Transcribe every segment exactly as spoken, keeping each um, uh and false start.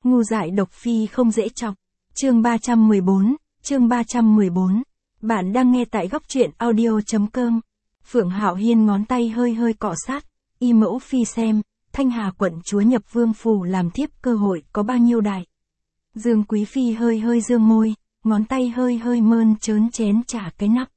Ngu dại độc phi không dễ chọc. Chương ba trăm mười bốn, chương ba trăm mười bốn. Bạn đang nghe tại góc truyện audio.com. Phượng Hạo Hiên ngón tay hơi hơi cọ sát, y mẫu phi xem, Thanh Hà quận chúa nhập vương phủ làm thiếp cơ hội có bao nhiêu đại. Dương Quý Phi hơi hơi dương môi, ngón tay hơi hơi mơn trớn chén trả cái nắp.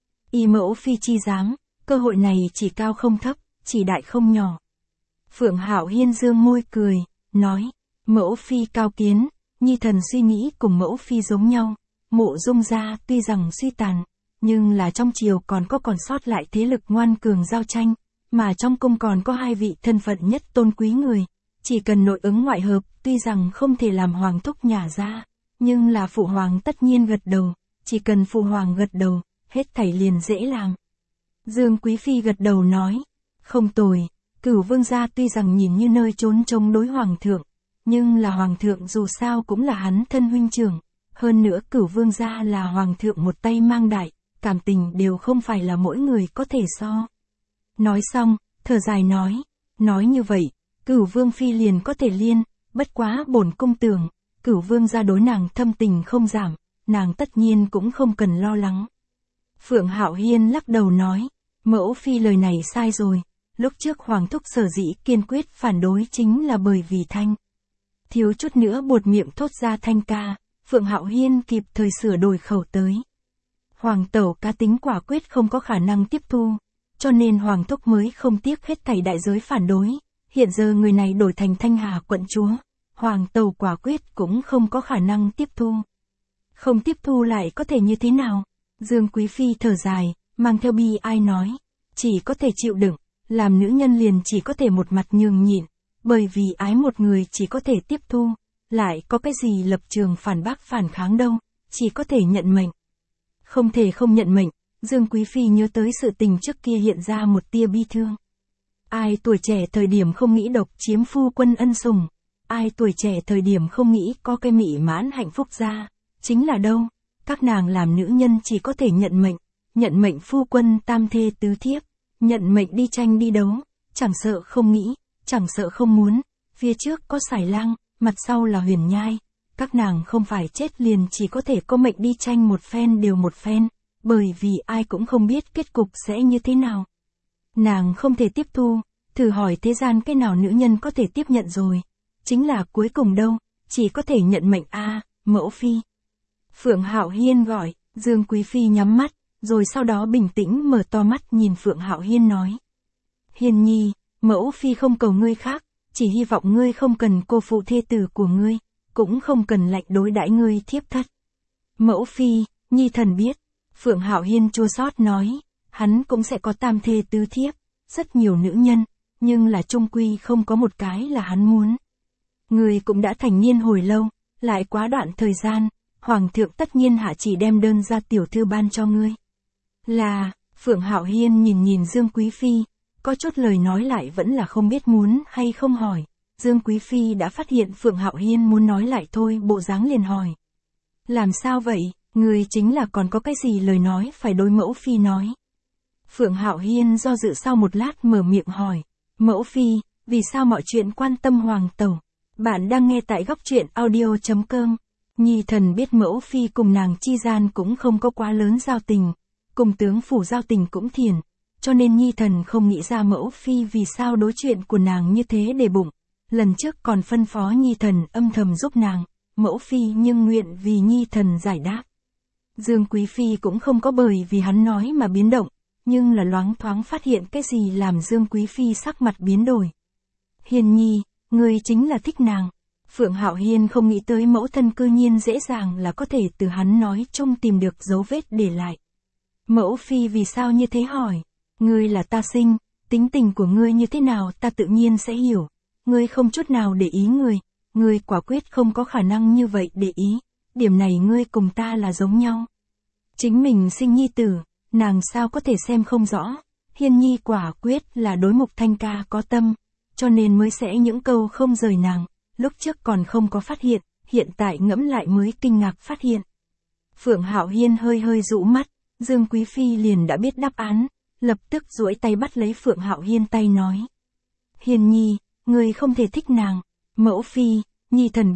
Y mẫu phi chi dám, cơ hội này chỉ cao không thấp, chỉ đại không nhỏ. Phượng Hạo Hiên dương môi cười, nói, mẫu phi cao kiến, nhi thần suy nghĩ cùng mẫu phi giống nhau. Mộ Dung gia tuy rằng suy tàn, nhưng là trong triều còn có còn sót lại thế lực ngoan cường giao tranh, mà trong cung còn có hai vị thân phận nhất tôn quý người, chỉ cần nội ứng ngoại hợp, tuy rằng không thể làm hoàng thúc nhả ra, nhưng là phụ hoàng tất nhiên gật đầu, chỉ cần phụ hoàng gật đầu, hết thảy liền dễ làm. Dương Quý Phi gật đầu nói, không tồi, Cửu Vương gia tuy rằng nhìn như nơi trốn chống đối hoàng thượng, nhưng là hoàng thượng dù sao cũng là hắn thân huynh trưởng. Hơn nữa Cửu Vương gia là hoàng thượng một tay mang đại, cảm tình đều không phải là mỗi người có thể so. Nói xong, thở dài nói, nói như vậy, Cửu Vương Phi liền có thể liên, bất quá bổn cung tưởng, Cửu Vương gia đối nàng thâm tình không giảm, nàng tất nhiên cũng không cần lo lắng. Phượng Hạo Hiên lắc đầu nói, mẫu phi lời này sai rồi, lúc trước hoàng thúc sở dĩ kiên quyết phản đối chính là bởi vì Thanh. Thiếu chút nữa buột miệng thốt ra Thanh ca. Phượng Hạo Hiên kịp thời sửa đổi khẩu tới. Hoàng tẩu cá tính quả quyết không có khả năng tiếp thu, cho nên hoàng thúc mới không tiếc hết thảy đại giới phản đối. Hiện giờ người này đổi thành Thanh Hà quận chúa, hoàng tẩu quả quyết cũng không có khả năng tiếp thu. Không tiếp thu lại có thể như thế nào? Dương Quý Phi thở dài, mang theo bi ai nói, chỉ có thể chịu đựng, làm nữ nhân liền chỉ có thể một mặt nhường nhịn, bởi vì ái một người chỉ có thể tiếp thu. Lại có cái gì lập trường phản bác phản kháng đâu, chỉ có thể nhận mệnh. Không thể không nhận mệnh, Dương Quý Phi nhớ tới sự tình trước kia hiện ra một tia bi thương. Ai tuổi trẻ thời điểm không nghĩ độc chiếm phu quân ân sủng, ai tuổi trẻ thời điểm không nghĩ có cái mỹ mãn hạnh phúc ra, chính là đâu, các nàng làm nữ nhân chỉ có thể nhận mệnh, nhận mệnh phu quân tam thê tứ thiếp, nhận mệnh đi tranh đi đấu, chẳng sợ không nghĩ, chẳng sợ không muốn, phía trước có xài lang. Mặt sau là huyền nhai, các nàng không phải chết liền chỉ có thể có mệnh đi tranh một phen đều một phen, bởi vì ai cũng không biết kết cục sẽ như thế nào. Nàng không thể tiếp thu, thử hỏi thế gian cái nào nữ nhân có thể tiếp nhận rồi, chính là cuối cùng đâu, chỉ có thể nhận mệnh a à, mẫu phi. Phượng Hạo Hiên gọi, Dương Quý Phi nhắm mắt, rồi sau đó bình tĩnh mở to mắt nhìn Phượng Hạo Hiên nói. Hiên nhi, mẫu phi không cầu ngươi khác. Chỉ hy vọng ngươi không cần cô phụ thê tử của ngươi, cũng không cần lạnh đối đãi ngươi thiếp thất. Mẫu phi, nhi thần biết, Phượng Hạo Hiên chua xót nói, hắn cũng sẽ có tam thê tứ thiếp, rất nhiều nữ nhân, nhưng là chung quy không có một cái là hắn muốn. Ngươi cũng đã thành niên hồi lâu, lại quá đoạn thời gian, hoàng thượng tất nhiên hạ chỉ đem đơn ra tiểu thư ban cho ngươi. Là, Phượng Hạo Hiên nhìn nhìn Dương Quý Phi. Có chút lời nói lại vẫn là không biết muốn hay không hỏi. Dương Quý Phi đã phát hiện Phượng Hạo Hiên muốn nói lại thôi, bộ dáng liền hỏi. Làm sao vậy, người chính là còn có cái gì lời nói phải đối mẫu phi nói. Phượng Hạo Hiên do dự sau một lát mở miệng hỏi. Mẫu phi, vì sao mọi chuyện quan tâm hoàng tẩu? Bạn đang nghe tại góc truyện audio.com. Nhi thần biết mẫu phi cùng nàng chi gian cũng không có quá lớn giao tình. Cùng tướng phủ giao tình cũng thiền. Cho nên nhi thần không nghĩ ra mẫu phi vì sao đối chuyện của nàng như thế để bụng. Lần trước còn phân phó nhi thần âm thầm giúp nàng, mẫu phi nhưng nguyện vì nhi thần giải đáp. Dương Quý Phi cũng không có bởi vì hắn nói mà biến động, nhưng là loáng thoáng phát hiện cái gì làm Dương Quý Phi sắc mặt biến đổi. Hiên nhi, ngươi chính là thích nàng. Phượng Hạo Hiên không nghĩ tới mẫu thân cư nhiên dễ dàng là có thể từ hắn nói chung tìm được dấu vết để lại. Mẫu phi vì sao như thế hỏi? Ngươi là ta sinh, tính tình của ngươi như thế nào ta tự nhiên sẽ hiểu. Ngươi không chút nào để ý người, ngươi quả quyết không có khả năng như vậy để ý. Điểm này ngươi cùng ta là giống nhau. Chính mình sinh nhi tử, nàng sao có thể xem không rõ. Hiên nhi quả quyết là đối Mục Thanh ca có tâm, cho nên mới sẽ những câu không rời nàng. Lúc trước còn không có phát hiện, hiện tại ngẫm lại mới kinh ngạc phát hiện. Phượng Hạo Hiên hơi hơi rũ mắt, Dương Quý Phi liền đã biết đáp án. Lập tức duỗi tay bắt lấy Phượng Hạo Hiên tay nói. Hiên nhi, ngươi không thể thích nàng. Mẫu phi, nhi thần biết,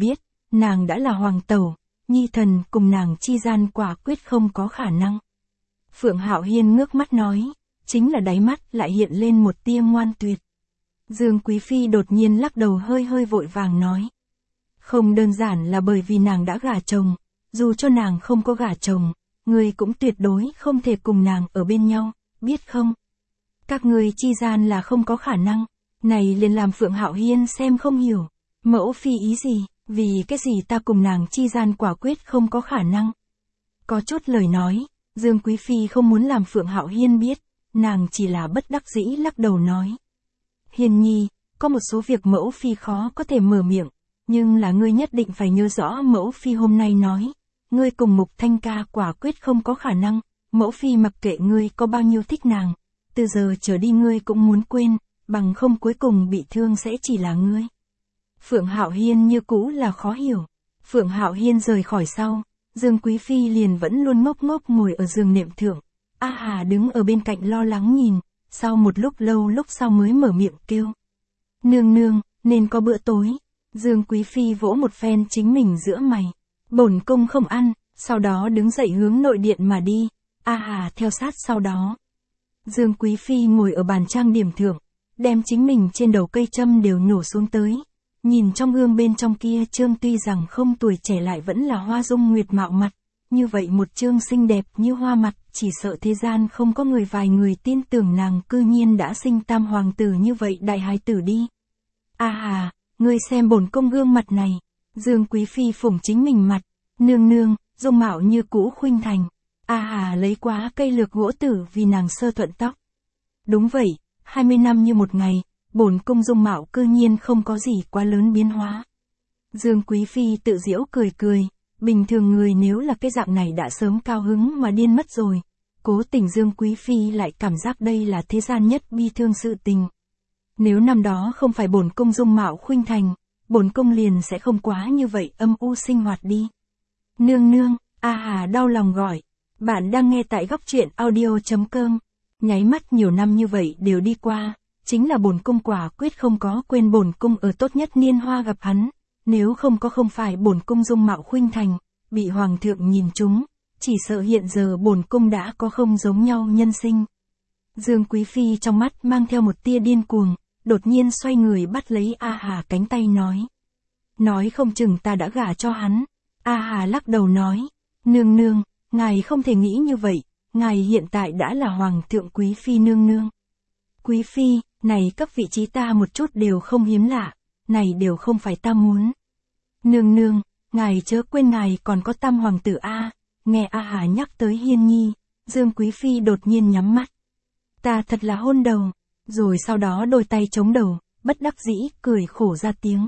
nàng đã là hoàng tẩu, nhi thần cùng nàng chi gian quả quyết không có khả năng. Phượng Hạo Hiên ngước mắt nói, chính là đáy mắt lại hiện lên một tia ngoan tuyệt. Dương Quý Phi đột nhiên lắc đầu hơi hơi vội vàng nói. Không đơn giản là bởi vì nàng đã gả chồng, dù cho nàng không có gả chồng, ngươi cũng tuyệt đối không thể cùng nàng ở bên nhau, biết không? Các ngươi chi gian là không có khả năng, này liền làm Phượng Hạo Hiên xem không hiểu. Mẫu phi ý gì, vì cái gì ta cùng nàng chi gian quả quyết không có khả năng. Có chút lời nói, Dương Quý Phi không muốn làm Phượng Hạo Hiên biết, nàng chỉ là bất đắc dĩ lắc đầu nói. Hiên nhi, có một số việc mẫu phi khó có thể mở miệng, nhưng là ngươi nhất định phải nhớ rõ mẫu phi hôm nay nói. Ngươi cùng Mục Thanh ca quả quyết không có khả năng, mẫu phi mặc kệ ngươi có bao nhiêu thích nàng, từ giờ trở đi ngươi cũng muốn quên, bằng không cuối cùng bị thương sẽ chỉ là ngươi. Phượng Hạo Hiên như cũ là khó hiểu. Phượng Hạo Hiên rời khỏi sau, Dương Quý Phi liền vẫn luôn ngốc ngốc ngồi ở giường nệm thượng. A Hà đứng ở bên cạnh lo lắng nhìn, sau một lúc lâu lúc sau mới mở miệng kêu. Nương nương, nên có bữa tối. Dương Quý Phi vỗ một phen chính mình giữa mày. Bổn cung không ăn, sau đó đứng dậy hướng nội điện mà đi. A Hà theo sát sau đó. Dương Quý Phi ngồi ở bàn trang điểm thượng, đem chính mình trên đầu cây châm đều nổ xuống tới. Nhìn trong gương bên trong kia trương tuy rằng không tuổi trẻ lại vẫn là hoa dung nguyệt mạo mặt, như vậy một trương xinh đẹp như hoa mặt, chỉ sợ thế gian không có người vài người tin tưởng nàng cư nhiên đã sinh tam hoàng tử như vậy đại hài tử đi. A Hà, ngươi xem bổn cung gương mặt này. Dương Quý Phi phủng chính mình mặt, nương nương, dung mạo như cũ khuynh thành. A Hà lấy quá cây lược gỗ tử vì nàng sơ thuận tóc. Đúng vậy, hai mươi năm như một ngày, bổn cung dung mạo cư nhiên không có gì quá lớn biến hóa. Dương Quý Phi tự giễu cười cười, bình thường người nếu là cái dạng này đã sớm cao hứng mà điên mất rồi. Cố tình Dương Quý Phi lại cảm giác đây là thế gian nhất bi thương sự tình. Nếu năm đó không phải bổn cung dung mạo khuynh thành, bổn cung liền sẽ không quá như vậy âm u sinh hoạt đi. Nương nương, A Hà đau lòng gọi. Bạn đang nghe tại góc truyện audio chấm com. Nháy mắt nhiều năm như vậy đều đi qua, chính là bổn cung quả quyết không có quên bổn cung ở tốt nhất niên hoa gặp hắn, nếu không có không phải bổn cung dung mạo khuynh thành, bị hoàng thượng nhìn trúng, chỉ sợ hiện giờ bổn cung đã có không giống nhau nhân sinh. Dương Quý Phi trong mắt mang theo một tia điên cuồng, đột nhiên xoay người bắt lấy A Hà cánh tay nói. Nói không chừng ta đã gả cho hắn. A Hà lắc đầu nói, nương nương, ngài không thể nghĩ như vậy, ngài hiện tại đã là hoàng thượng Quý Phi nương nương. Quý Phi, này các vị trí ta một chút đều không hiếm lạ, này đều không phải ta muốn. Nương nương, ngài chớ quên ngài còn có tam hoàng tử A. Nghe A Hà nhắc tới Hiên Nhi, Dương Quý Phi đột nhiên nhắm mắt. Ta thật là hôn đầu, rồi sau đó đôi tay chống đầu, bất đắc dĩ cười khổ ra tiếng.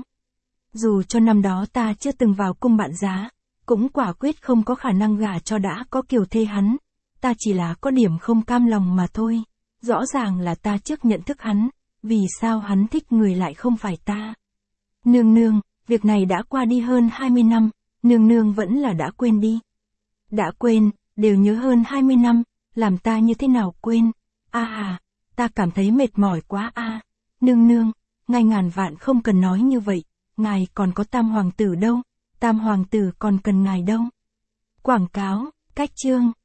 Dù cho năm đó ta chưa từng vào cung bạn giá, cũng quả quyết không có khả năng gả cho đã có kiều thê hắn, ta chỉ là có điểm không cam lòng mà thôi. Rõ ràng là ta trước nhận thức hắn, vì sao hắn thích người lại không phải ta. Nương nương, việc này đã qua đi hơn hai mươi năm, nương nương vẫn là đã quên đi. Đã quên, đều nhớ hơn hai mươi năm, làm ta như thế nào quên. A Hà, ta cảm thấy mệt mỏi quá a. À. Nương nương, ngài ngàn vạn không cần nói như vậy, ngài còn có tam hoàng tử đâu, tam hoàng tử còn cần ngài đâu. Quảng cáo, cách chương.